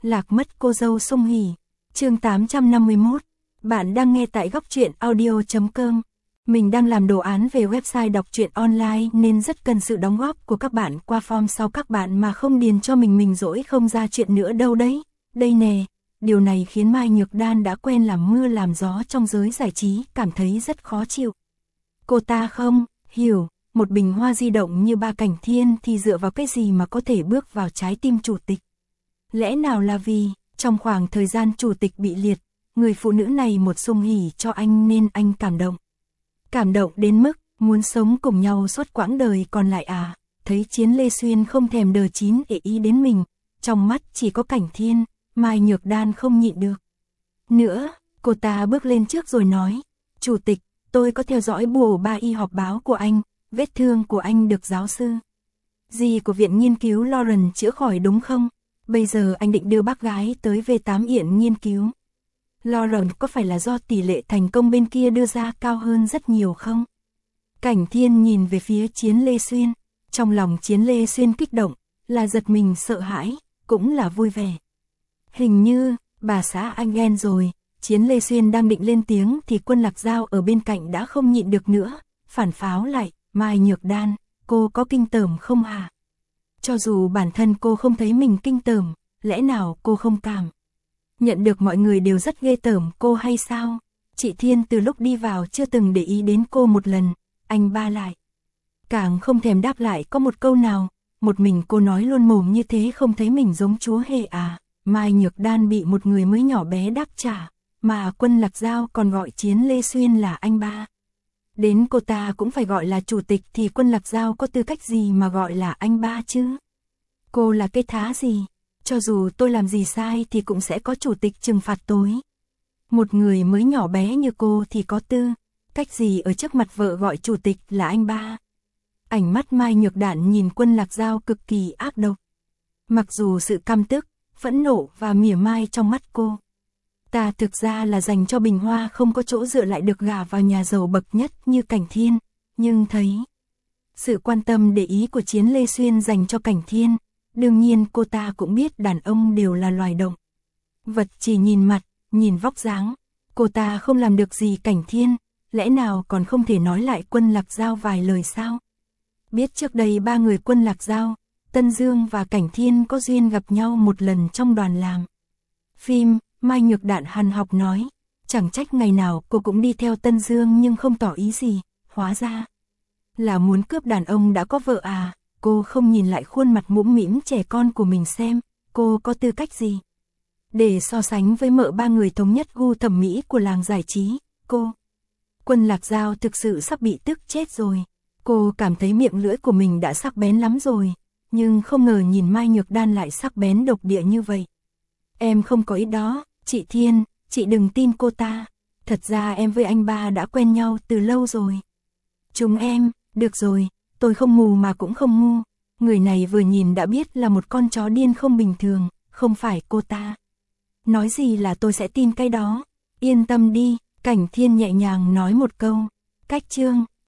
Lạc mất cô dâu Sung Hỉ. Chương 851. Bạn đang nghe tại góc truyện audio.com. Mình đang làm đồ án về website đọc truyện online nên rất cần sự đóng góp của các bạn qua form sau. Các bạn mà không điền cho mình dỗi không ra chuyện nữa đâu đấy. Đây nè, điều này khiến Mai Nhược Đan đã quen làm mưa làm gió trong giới giải trí cảm thấy rất khó chịu. Cô ta không hiểu, một bình hoa di động như Ba Cảnh Thiên thì dựa vào cái gì mà có thể bước vào trái tim chủ tịch. Lẽ nào là vì, trong khoảng thời gian chủ tịch bị liệt, người phụ nữ này một Sung Hỉ cho anh nên anh cảm động. Cảm động đến mức, muốn sống cùng nhau suốt quãng đời còn lại à, thấy Chiến Lê Xuyên không thèm đờ chín để ý đến mình, trong mắt chỉ có Cảnh Thiên, Mai Nhược Đan không nhịn được. Nữa, cô ta bước lên trước rồi nói, Chủ tịch, tôi có theo dõi buổi 3 y họp báo của anh, vết thương của anh được giáo sư dì của Viện Nghiên cứu Lawrence chữa khỏi đúng không? Bây giờ anh định đưa bác gái tới V8 Viện nghiên cứu. Lawrence có phải là do tỷ lệ thành công bên kia đưa ra cao hơn rất nhiều không? Cảnh Thiên nhìn về phía Chiến Lê Xuyên. Trong lòng Chiến Lê Xuyên kích động, là giật mình sợ hãi, cũng là vui vẻ. Hình như, bà xã anh ghen rồi. Chiến Lê Xuyên đang định lên tiếng thì Quân Lạc Giao ở bên cạnh đã không nhịn được nữa, phản pháo lại, Mai Nhược Đan, cô có kinh tởm không hả? Cho dù bản thân cô không thấy mình kinh tởm, lẽ nào cô không cảm nhận được mọi người đều rất ghê tởm cô hay sao? Chị Thiên từ lúc đi vào chưa từng để ý đến cô một lần, anh ba lại càng không thèm đáp lại có một câu nào, một mình cô nói luôn mồm như thế không thấy mình giống chúa hề à? Mai Nhược Đan bị một người mới nhỏ bé đáp trả, mà Quân Lạc Giao còn gọi Chiến Lê Xuyên là anh ba. Đến cô ta cũng phải gọi là chủ tịch thì Quân Lạc Giao có tư cách gì mà gọi là anh ba chứ? Cô là cái thá gì? Cho dù tôi làm gì sai thì cũng sẽ có chủ tịch trừng phạt tôi. Một người mới nhỏ bé như cô thì có tư cách gì ở trước mặt vợ gọi chủ tịch là anh ba? Ánh mắt Mai Nhược Đan nhìn Quân Lạc Giao cực kỳ ác độc. Mặc dù sự căm tức, phẫn nộ và mỉa mai trong mắt cô, ta thực ra là dành cho bình hoa không có chỗ dựa lại được gả vào nhà giàu bậc nhất như Cảnh Thiên, nhưng thấy sự quan tâm để ý của Chiến Lê Xuyên dành cho Cảnh Thiên, đương nhiên cô ta cũng biết đàn ông đều là loài động vật chỉ nhìn mặt, nhìn vóc dáng, cô ta không làm được gì Cảnh Thiên, lẽ nào còn không thể nói lại Quân Lạc Giao vài lời sao? Biết trước đây ba người Quân Lạc Giao, Tân Dương và Cảnh Thiên có duyên gặp nhau một lần trong đoàn làm phim. Mai Nhược Đan hằn học nói, chẳng trách ngày nào cô cũng đi theo Tân Dương nhưng không tỏ ý gì, hóa ra là muốn cướp đàn ông đã có vợ à? Cô không nhìn lại khuôn mặt mũm mĩm trẻ con của mình xem, cô có tư cách gì để so sánh với mợ ba người thống nhất gu thẩm mỹ của làng giải trí? Cô Quân Lạc Giao thực sự sắp bị tức chết rồi. Cô cảm thấy miệng lưỡi của mình đã sắc bén lắm rồi, nhưng không ngờ nhìn Mai Nhược Đan lại sắc bén độc địa như vậy. Em không có ý đó, chị Thiên, chị đừng tin cô ta. Thật ra em với anh ba đã quen nhau từ lâu rồi. Chúng em, được rồi, tôi không mù mà cũng không ngu. Người này vừa nhìn đã biết là một con chó điên không bình thường, không phải cô ta. Nói gì là tôi sẽ tin cái đó. Yên tâm đi, Cảnh Thiên nhẹ nhàng nói một câu. Cách chương